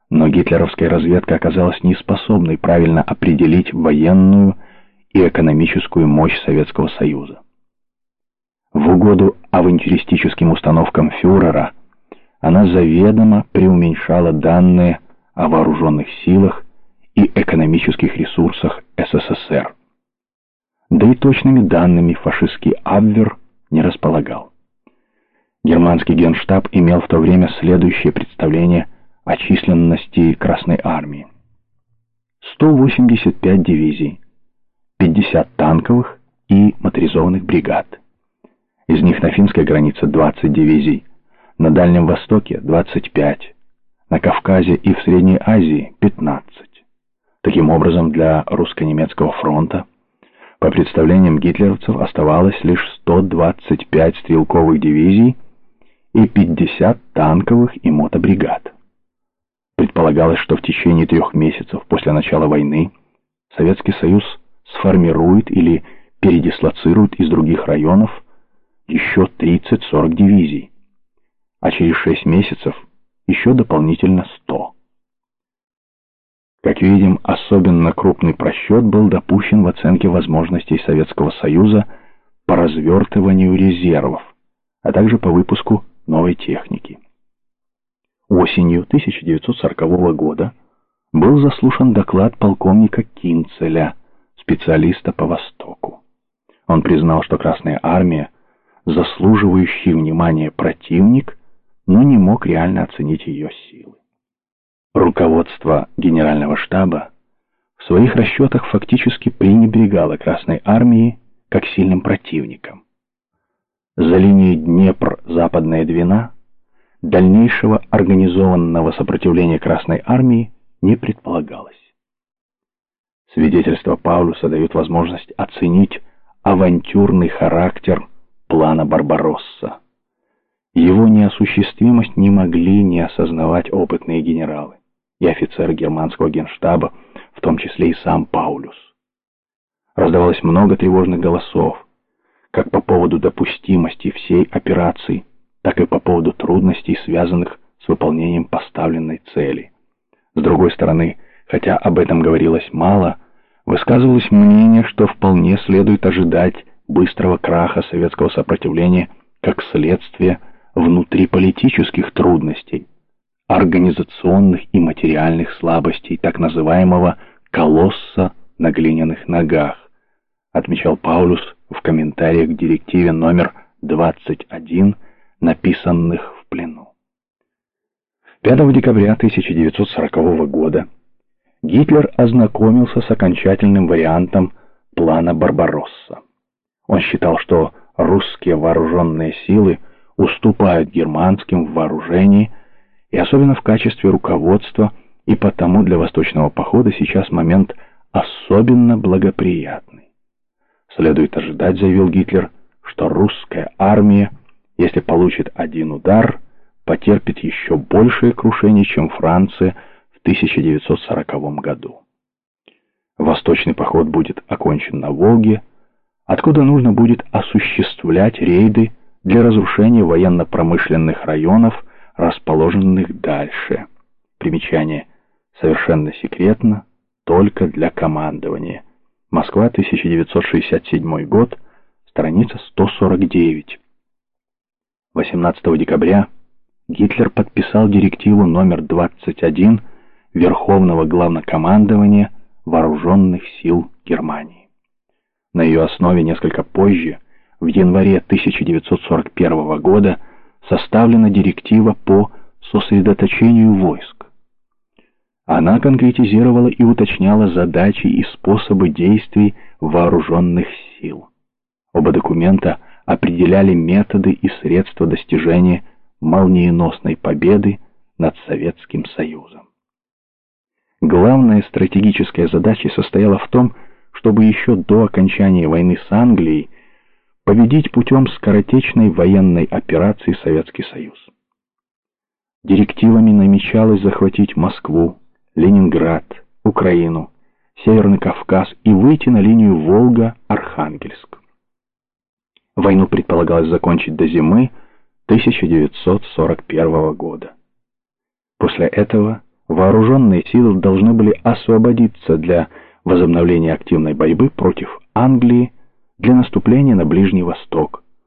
Но гитлеровская разведка оказалась неспособной правильно определить военную и экономическую мощь Советского Союза. В угоду авантюристическим установкам фюрера она заведомо преуменьшала данные о вооруженных силах и экономических ресурсах СССР. Да и точными данными фашистский Абвер не располагал. Германский генштаб имел в то время следующее представление о численности Красной Армии. 185 дивизий, 50 танковых и моторизованных бригад. Из них на финской границе 20 дивизий, на Дальнем Востоке 25, на Кавказе и в Средней Азии 15. Таким образом, для русско-немецкого фронта, по представлениям гитлеровцев, оставалось лишь 125 стрелковых дивизий и 50 танковых и мотобригад. Предполагалось, что в течение 3 месяцев после начала войны Советский Союз сформирует или передислоцирует из других районов еще 30-40 дивизий, а через 6 месяцев еще дополнительно 100. Как видим, особенно крупный просчет был допущен в оценке возможностей Советского Союза по развертыванию резервов, а также по выпуску новой техники. Осенью 1940 года был заслушан доклад полковника Кинцеля, специалиста по Востоку. Он признал, что Красная Армия заслуживающий внимания противник, но не мог реально оценить ее силы. Руководство Генерального штаба в своих расчетах фактически пренебрегало Красной Армией как сильным противником. За линией Днепр-Западная Двина дальнейшего организованного сопротивления Красной Армии не предполагалось. Свидетельства Паулюса дают возможность оценить авантюрный характер плана Барбаросса. Его неосуществимость не могли не осознавать опытные генералы и офицеры германского генштаба, в том числе и сам Паулюс. Раздавалось много тревожных голосов, как по поводу допустимости всей операции, так и по поводу трудностей, связанных с выполнением поставленной цели. С другой стороны, хотя об этом говорилось мало, высказывалось мнение, что вполне следует ожидать быстрого краха советского сопротивления как следствие внутриполитических трудностей, организационных и материальных слабостей так называемого «колосса на глиняных ногах», отмечал Паулюс в комментариях к директиве номер 21, написанных в плену. 5 декабря 1940 года Гитлер ознакомился с окончательным вариантом плана Барбаросса. Он считал, что русские вооруженные силы уступают германским в вооружении, и особенно в качестве руководства, и потому для восточного похода сейчас момент особенно благоприятный. Следует ожидать, заявил Гитлер, что русская армия, если получит один удар, потерпит еще большее крушение, чем Франция в 1940 году. Восточный поход будет окончен на Волге, откуда нужно будет осуществлять рейды для разрушения военно-промышленных районов, расположенных дальше. Примечание. Совершенно секретно, только для командования. Москва, 1967 год, страница 149. 18 декабря Гитлер подписал директиву номер 21 Верховного Главнокомандования Вооруженных сил Германии. На ее основе несколько позже, в январе 1941 года, составлена директива по сосредоточению войск. Она конкретизировала и уточняла задачи и способы действий вооруженных сил. Оба документа определяли методы и средства достижения молниеносной победы над Советским Союзом. Главная стратегическая задача состояла в том, чтобы еще до окончания войны с Англией победить путем скоротечной военной операции Советский Союз. Директивами намечалось захватить Москву, Ленинград, Украину, Северный Кавказ и выйти на линию Волга-Архангельск. Войну предполагалось закончить до зимы 1941 года. После этого вооруженные силы должны были освободиться для возобновления активной борьбы против Англии, для наступления на Ближний Восток.